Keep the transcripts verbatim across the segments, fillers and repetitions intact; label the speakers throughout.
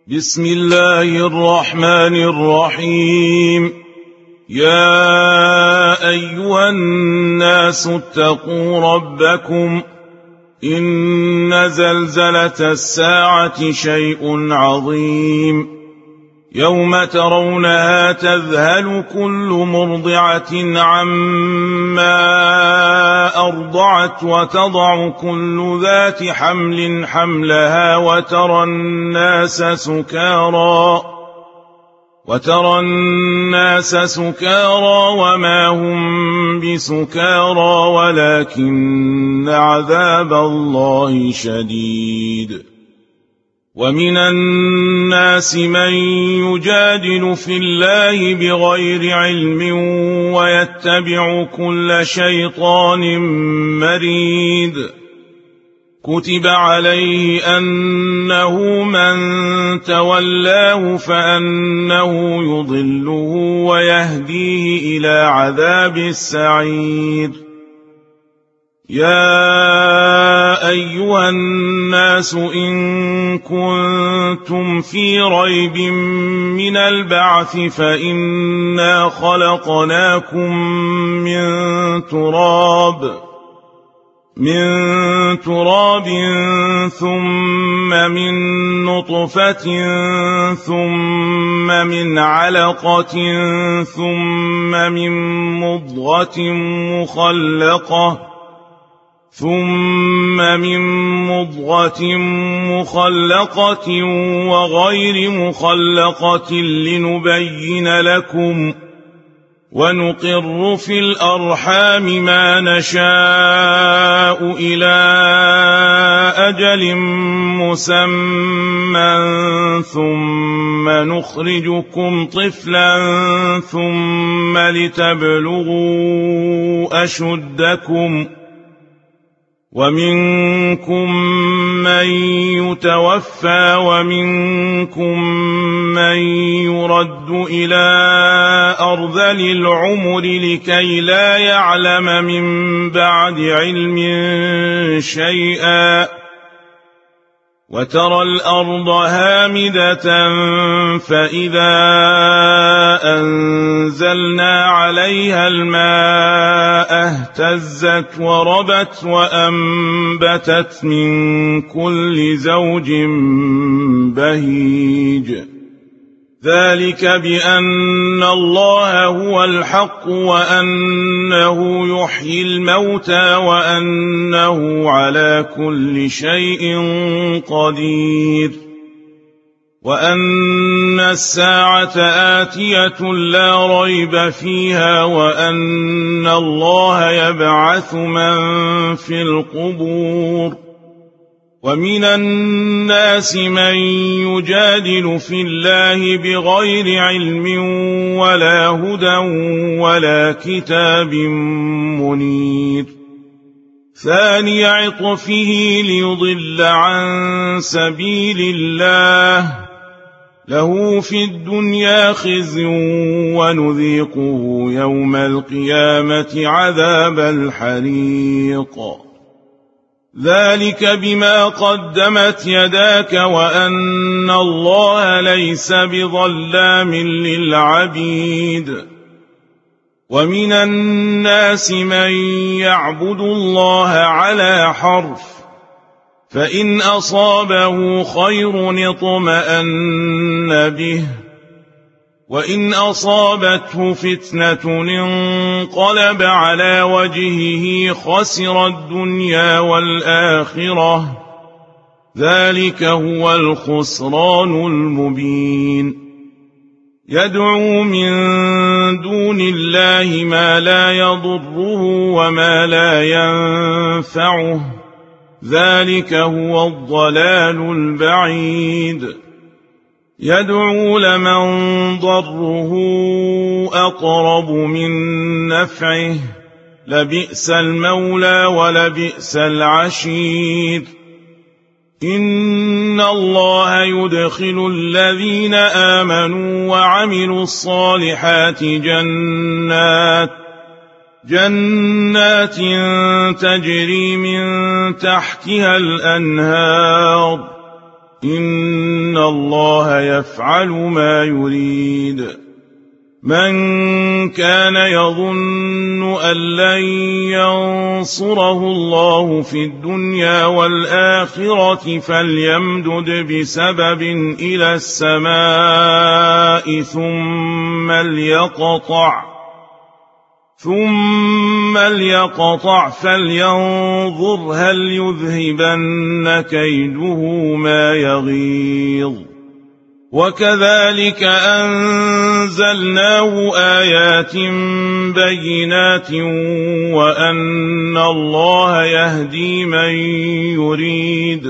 Speaker 1: بسم الله الرحمن الرحيم. يا أيها الناس اتقوا ربكم إن زلزلة الساعة شيء عظيم يوم ترونها تذهل كل مرضعة عما أرضعت وتضع كل ذات حمل حملها وترى الناس سكارى وترى الناس سكارى وما هم بسكارى ولكن عذاب الله شديد. ومن الناس من يجادل في الله بغير علم ويتبع كل شيطان مريد. كتب عليه أنه من تولاه فأنه يضله ويهديه إلى عذاب السعير. يا أيها الناس إن كنتم في ريب من البعث فإنا خلقناكم من تراب من تراب ثم من نطفة ثم من علقة ثم من مضغة مخلقة ثم من مضغة مخلقة وغير مخلقة لنبين لكم ونقر في الأرحام ما نشاء إلى أجل مسمى ثم نخرجكم طفلا ثم لتبلغوا أشدكم ومنكم من يتوفى ومنكم من يرد إلى أرذل العمر لكي لا يعلم من بعد علم شيئا. وترى الأرض هامدة فإذا أنزلنا عليها الماء اهتزت وربت وأنبتت من كل زوج بهيج. ذلك بأن الله هو الحق وأنه يحيي الموتى وأنه على كل شيء قدير وأن الساعة آتية لا ريب فيها وأن الله يبعث من في القبور. ومن الناس من يجادل في الله بغير علم ولا هدى ولا كتاب منير. ثاني عطفه ليضل عن سبيل الله له في الدنيا خزي ونذيقه يوم القيامة عذاب الحريق. ذلك بما قدمت يداك وأن الله ليس بظلام للعبيد. ومن الناس من يعبد الله على حرف فإن أصابه خير اطمأن به وإن أصابته فتنة انقلب على وجهه خسر الدنيا والآخرة. ذلك هو الخسران المبين. يدعو من دون الله ما لا يضره وما لا ينفعه. ذلك هو الضلال البعيد. يدعو لمن ضره أقرب من نفعه لبئس المولى ولبئس العشير. إن الله يدخل الذين آمنوا وعملوا الصالحات جنات جنات تجري من تحتها الأنهار إن الله يفعل ما يريد من كان يظن أن لن ينصره الله في الدنيا والآخرة فليمدد بسبب إلى السماء ثم ليقطع ثم ليقطع فلينظر هل يذهبن كيده ما يغيظ وكذلك أنزلناه آيات بينات وأن الله يهدي من يريد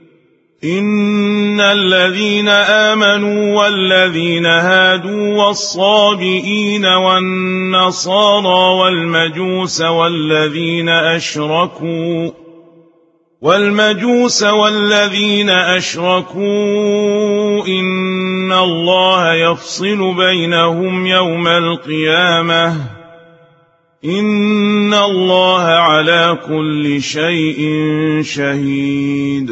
Speaker 1: إن الذين آمنوا والذين هادوا والصابئين والنصارى والمجوس والذين أشركوا والمجوس والذين أشركوا إن الله يفصل بينهم يوم القيامة إن الله على كل شيء شهيد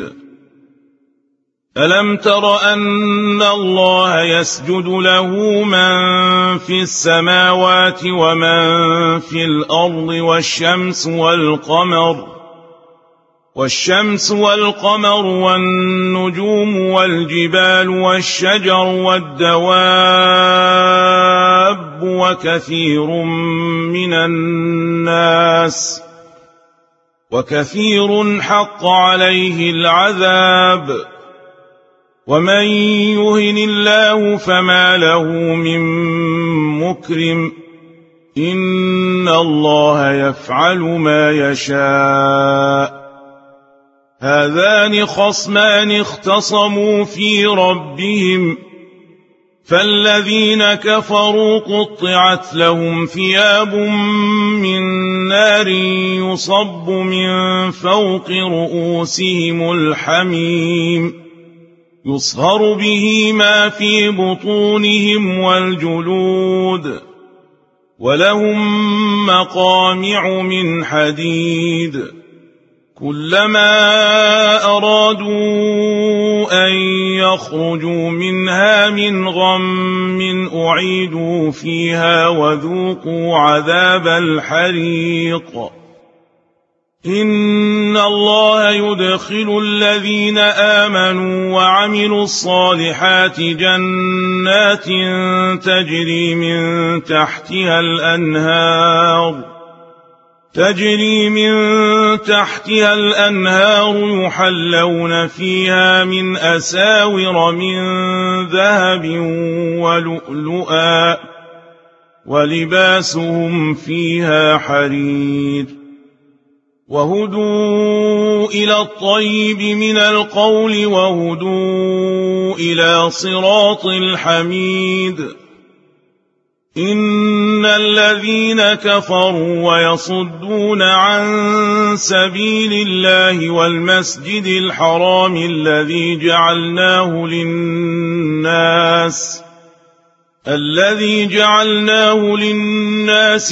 Speaker 1: ألم تر أن الله يسجد له من في السماوات ومن في الأرض والشمس والقمر والشمس والقمر والنجوم والجبال والشجر والدواب وكثير من الناس وكثير حق عليه العذاب ومن يهن الله فما له من مكرم إن الله يفعل ما يشاء هذان خصمان اختصموا في ربهم فالذين كفروا قطعت لهم ثياب من نار يصب من فوق رؤوسهم الحميم يصهر به ما في بطونهم والجلود ولهم مقامع من حديد كلما أرادوا أن يخرجوا منها من غم أعيدوا فيها وذوقوا عذاب الحريق إن الله يدخل الذين آمنوا وعملوا الصالحات جنات تجري من تحتها الأنهار تجري من تحتها الأنهار يحلون فيها من أساور من ذهب ولؤلؤا ولباسهم فيها حرير وهدوا إلى الطيب من القول وهدوا إلى صراط الحميد إن الذين كفروا ويصدون عن سبيل الله والمسجد الحرام الذي جعلناه للناس الذي جعلناه للناس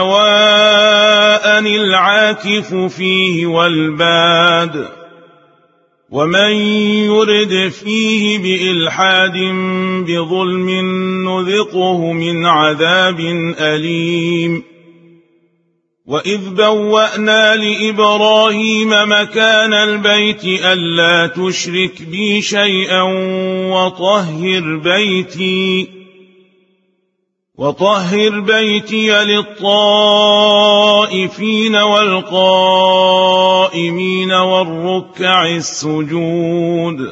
Speaker 1: سواء العاكف فيه والباد ومن يرد فيه بإلحاد بظلم نذقه من عذاب أليم وإذ بوأنا لإبراهيم مكان البيت ألا تشرك بي شيئا وطهر بيتي وطهر بيتي للطائفين والقائمين والركع السجود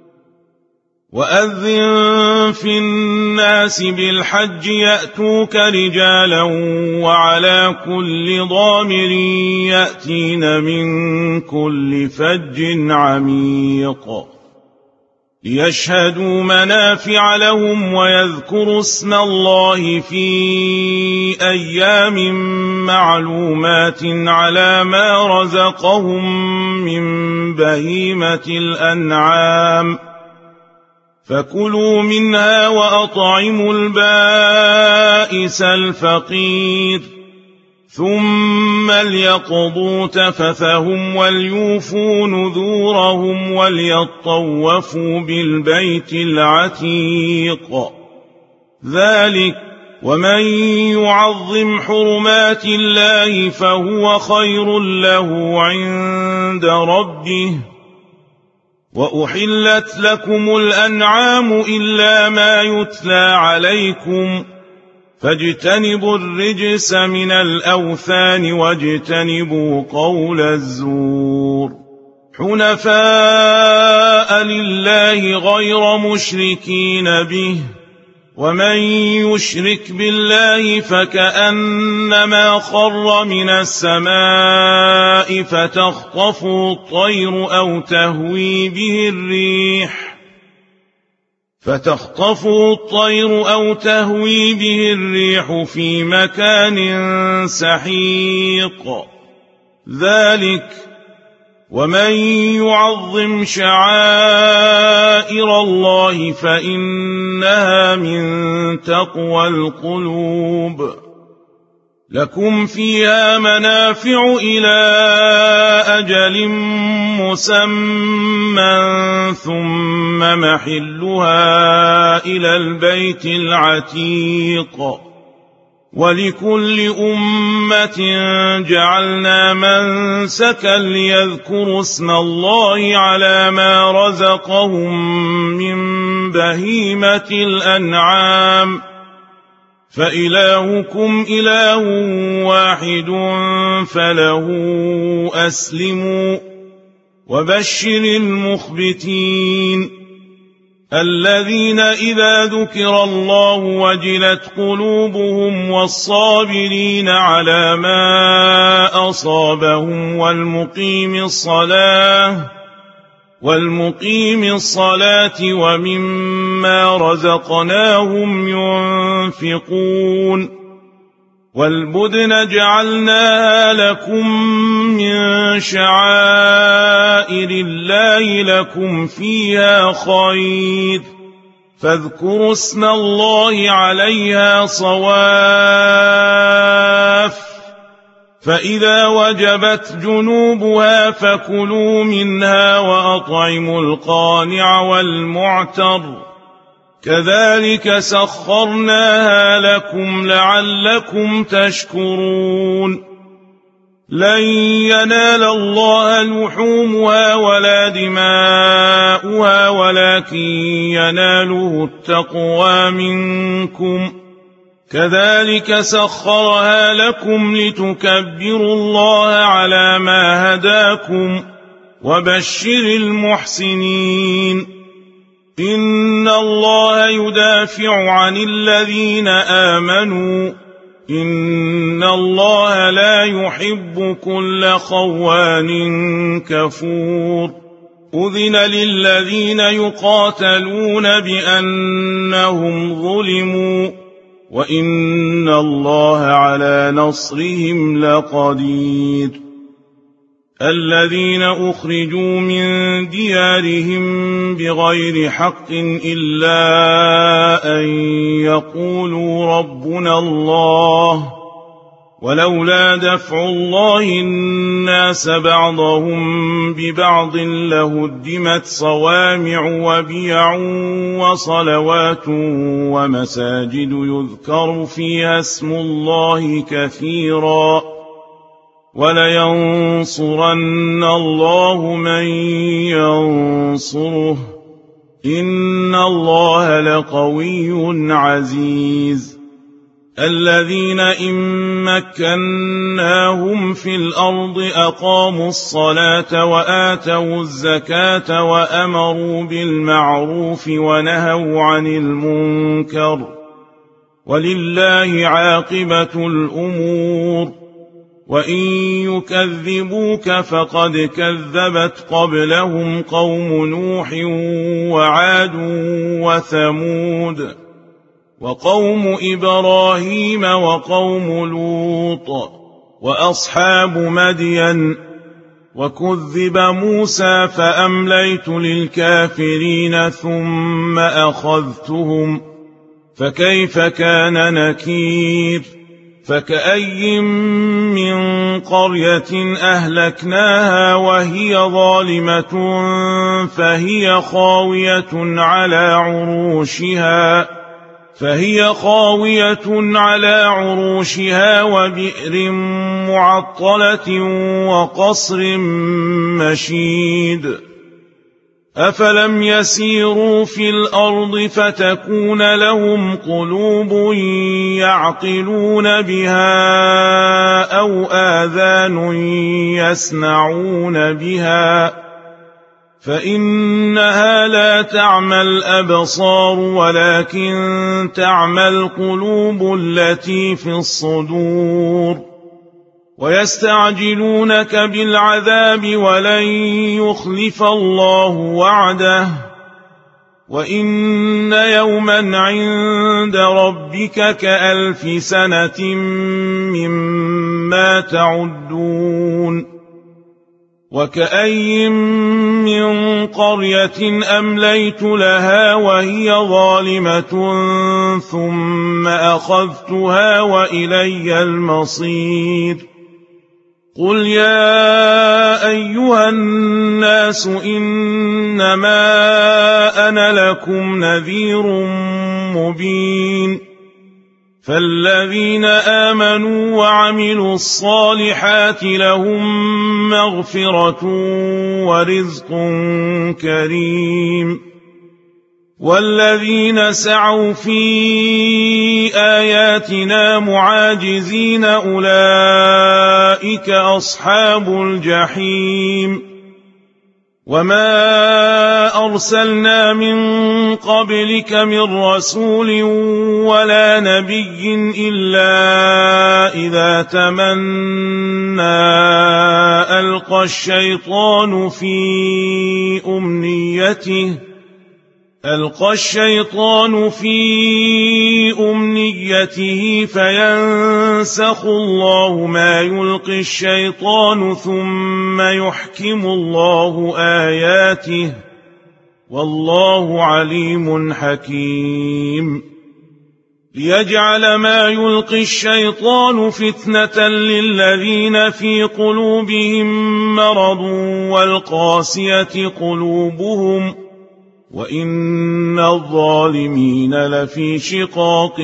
Speaker 1: وأذن في الناس بالحج يأتوك رجالا وعلى كل ضامر يأتين من كل فج عميق ليشهدوا منافع لهم ويذكروا اسم الله في أيام معلومات على ما رزقهم من بهيمة الأنعام فكلوا منها وأطعموا البائس الفقير ثم ليقضوا تفثهم وليوفوا نذورهم وليطوفوا بالبيت العتيق. ذلك ومن يعظم حرمات الله فهو خير له عند ربه. وأحلت لكم الأنعام إلا ما يتلى عليكم فاجتنبوا الرجس من الأوثان واجتنبوا قول الزور حنفاء لله غير مشركين به. ومن يشرك بالله فكأنما خر من السماء فتخطفه الطير أو تهوي به الريح فتخطفه الطير أو تهوي به الريح في مكان سحيق. ذلك ومن يعظم شعائر الله فإنها من تقوى القلوب. لكم فيها منافع إلى أجل مسمى ثم محلها إلى البيت العتيق. ولكل أمة جعلنا منسكا ليذكروا اسم الله على ما رزقهم من بهيمة الأنعام فإلهكم إله واحد فله أسلموا. وبشر المخبتين الذين إذا ذكر الله وجلت قلوبهم والصابرين على ما أصابهم والمقيم الصلاة والمقيم الصلاة ومما رزقناهم ينفقون. والبدن جعلناها لكم من شعائر الله لكم فيها خير فاذكروا اسم الله عليها صواف. فإذا وجبت جنوبها فكلوا منها وأطعموا القانع والمعتر كذلك سخرناها لكم لعلكم تشكرون. لن ينال الله لحومها ولا دماؤها ولكن يناله التقوى منكم كذلك سخرها لكم لتكبروا الله على ما هداكم. وبشر المحسنين إن الله يدافع عن الذين آمنوا إن الله لا يحب كل خوان كفور. أذن للذين يقاتلون بأنهم ظلموا وإن الله على نصرهم لقدير. الذين أخرجوا من ديارهم بغير حق إلا أن يقولوا ربنا الله ولولا دفع الله الناس بعضهم ببعض لهدمت صوامع وبيع وصلوات ومساجد يذكر فيها اسم الله كثيرا ولينصرن الله من ينصره إن الله لقوي عزيز. الذين إن مكناهم في الأرض أقاموا الصلاة وآتوا الزكاة وأمروا بالمعروف ونهوا عن المنكر ولله عاقبة الأمور. وإن يكذبوك فقد كذبت قبلهم قوم نوح وعاد وثمود وقوم إبراهيم وقوم لوط وأصحاب مدين. وكذب موسى فأمليت للكافرين ثم أخذتهم فكيف كان نكير. فكأي من قرية أهلكناها وهي ظالمة فهي خاوية على عروشها فهي خاوية على عروشها وبئر معطلة وقصر مشيد أفلم يسيروا في الأرض فتكون لهم قلوب يعقلون بها أو آذان يسمعون بها فإنها لا تعمى الأبصار ولكن تعمى القلوب التي في الصدور ويستعجلونك بالعذاب ولن يخلف الله وعده وإن يوما عند ربك كألف سنة مما تعدون وكأي من قرية أمليت لها وهي ظالمة ثم أخذتها وإلي المصير قل يا أيها الناس إنما أنا لكم نذير مبين فالذين آمنوا وعملوا الصالحات لهم مغفرة ورزق كريم والذين سعوا في آياتنا معاجزين أولئك أصحاب الجحيم وما أرسلنا من قبلك من رسول ولا نبي إلا إذا تمنى ألقى الشيطان في أمنيته ألقى الشيطان في أمنيته فينسخ الله ما يلقي الشيطان ثم يحكم الله آياته والله عليم حكيم ليجعل ما يلقي الشيطان فتنة للذين في قلوبهم مرض والقاسية قلوبهم وإن الظالمين لفي شقاق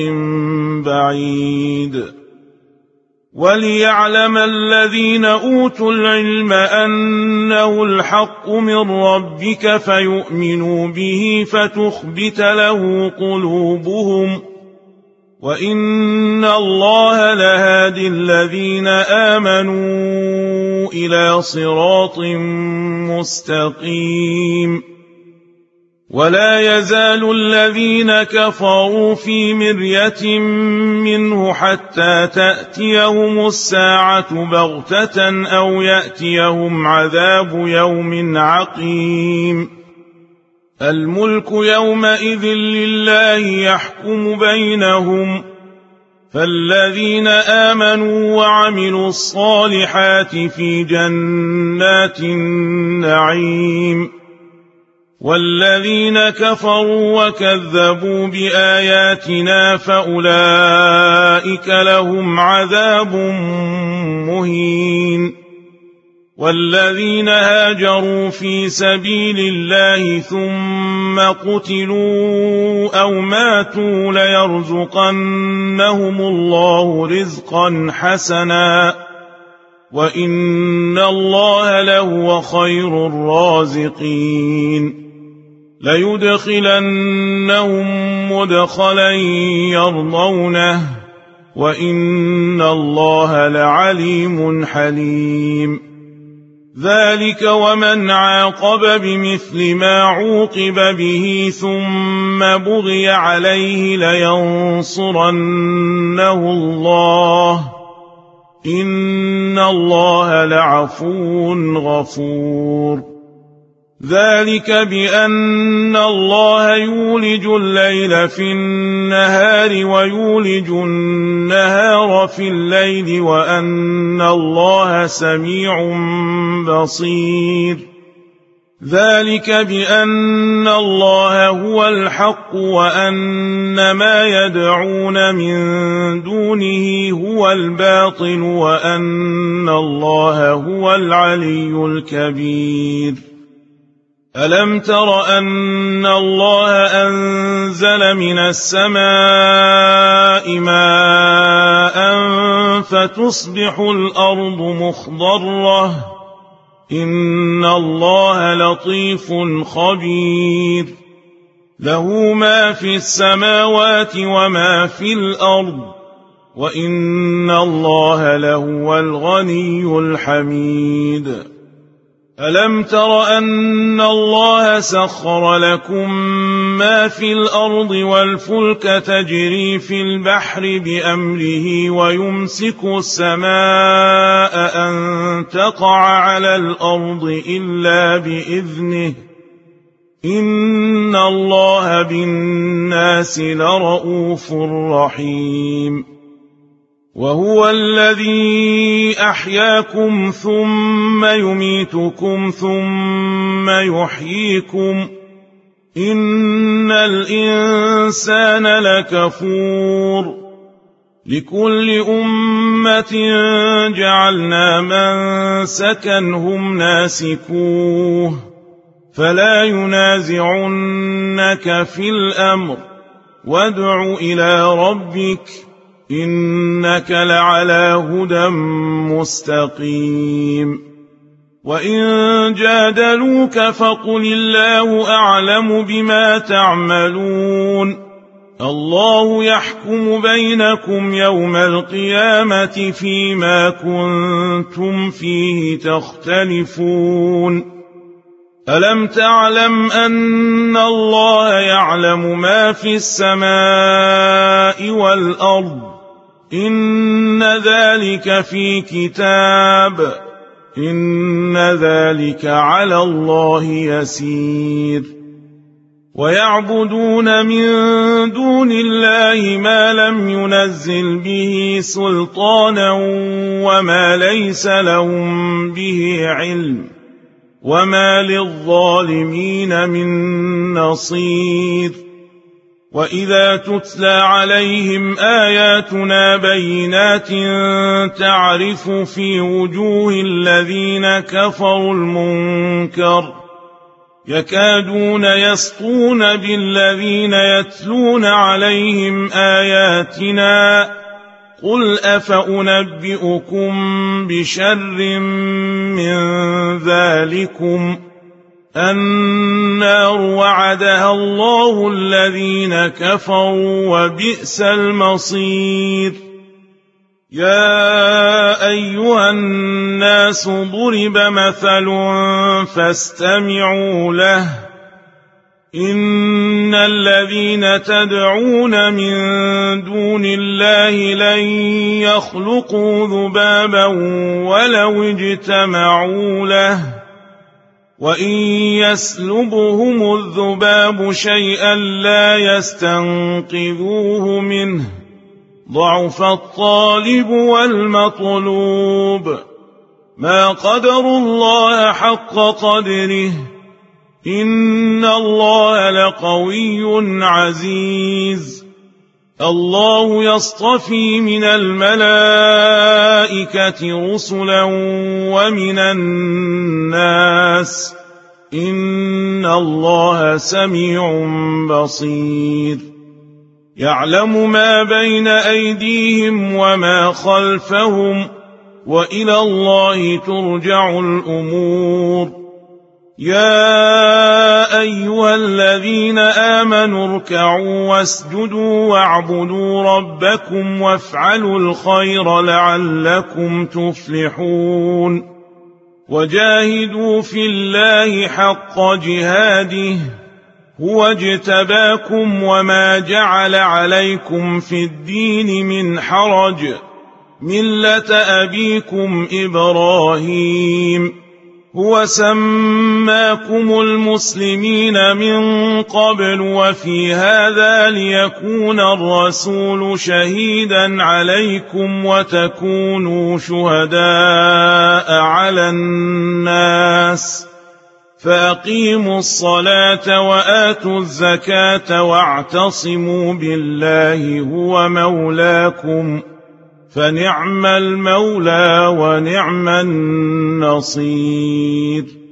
Speaker 1: بعيد وليعلم الذين أوتوا العلم أنه الحق من ربك فيؤمنوا به فتخبت له قلوبهم وإن الله لهادي الذين آمنوا إلى صراط مستقيم ولا يزال الذين كفروا في مرية منه حتى تأتيهم الساعة بغتة أو يأتيهم عذاب يوم عقيم الملك يومئذ لله يحكم بينهم فالذين آمنوا وعملوا الصالحات في جنات النعيم والذين كفروا وكذبوا بآياتنا فأولئك لهم عذاب مهين والذين هاجروا في سبيل الله ثم قتلوا أو ماتوا ليرزقنهم الله رزقا حسنا وإن الله لهو خير الرازقين ليدخلنهم مدخلا يرضونه وإن الله لعليم حليم ذلك ومن عاقب بمثل ما عوقب به ثم بغي عليه لينصرنه الله إن الله لعفو غفور ذلك بأن الله يولج الليل في النهار ويولج النهار في الليل وأن الله سميع بصير ذلك بأن الله هو الحق وأن ما يدعون من دونه هو الباطل وأن الله هو العلي الكبير ألم تر أن الله أنزل من السماء ماء فتصبح الأرض مخضرة إن الله لطيف خبير له ما في السماوات وما في الأرض وإن الله لهو الغني الحميد ألم تر أن الله سخر لكم ما في الأرض والفلك تجري في البحر بأمره ويمسك السماء أن تقع على الأرض إلا بإذنه إن الله بالناس لرءوف رحيم وهو الذي أحياكم ثم يميتكم ثم يحييكم إن الإنسان لكفور لكل أمة جعلنا منسكا هم ناسكوه فلا ينازعنك في الأمر وادع إلى ربك إنك لعلى هدى مستقيم وإن جادلوك فقل الله أعلم بما تعملون الله يحكم بينكم يوم القيامة فيما كنتم فيه تختلفون ألم تعلم أن الله يعلم ما في السماء والأرض إن ذلك في كتاب إن ذلك على الله يسير ويعبدون من دون الله ما لم ينزل به سلطانا وما ليس لهم به علم وما للظالمين من نصير وإذا تتلى عليهم آياتنا بينات تعرف في وجوه الذين كفروا المنكر يكادون يسطون بالذين يتلون عليهم آياتنا قل أفأنبئكم بشر من ذلكم النار وعدها الله الذين كفروا وبئس المصير يا أيها الناس ضرب مثل فاستمعوا له إن الذين تدعون من دون الله لن يخلقوا ذبابا ولو اجتمعوا له وإن يسلبهم الذباب شيئا لا يستنقذوه منه ضعف الطالب والمطلوب ما قدروا الله حق قدره إن الله لقوي عزيز الله يصطفي من الملائكة رسلا ومن الناس إن الله سميع بصير يعلم ما بين أيديهم وما خلفهم وإلى الله ترجع الأمور يا أيها الذين آمنوا اركعوا واسجدوا واعبدوا ربكم وافعلوا الخير لعلكم تفلحون وجاهدوا في الله حق جهاده هو اجتباكم وما جعل عليكم في الدين من حرج ملة أبيكم إبراهيم هو سماكم المسلمين من قبل وفي هذا ليكون الرسول شهيدا عليكم وتكونوا شهداء على الناس فأقيموا الصلاة وآتوا الزكاة واعتصموا بالله هو مولاكم فنعم المولى ونعم النصير.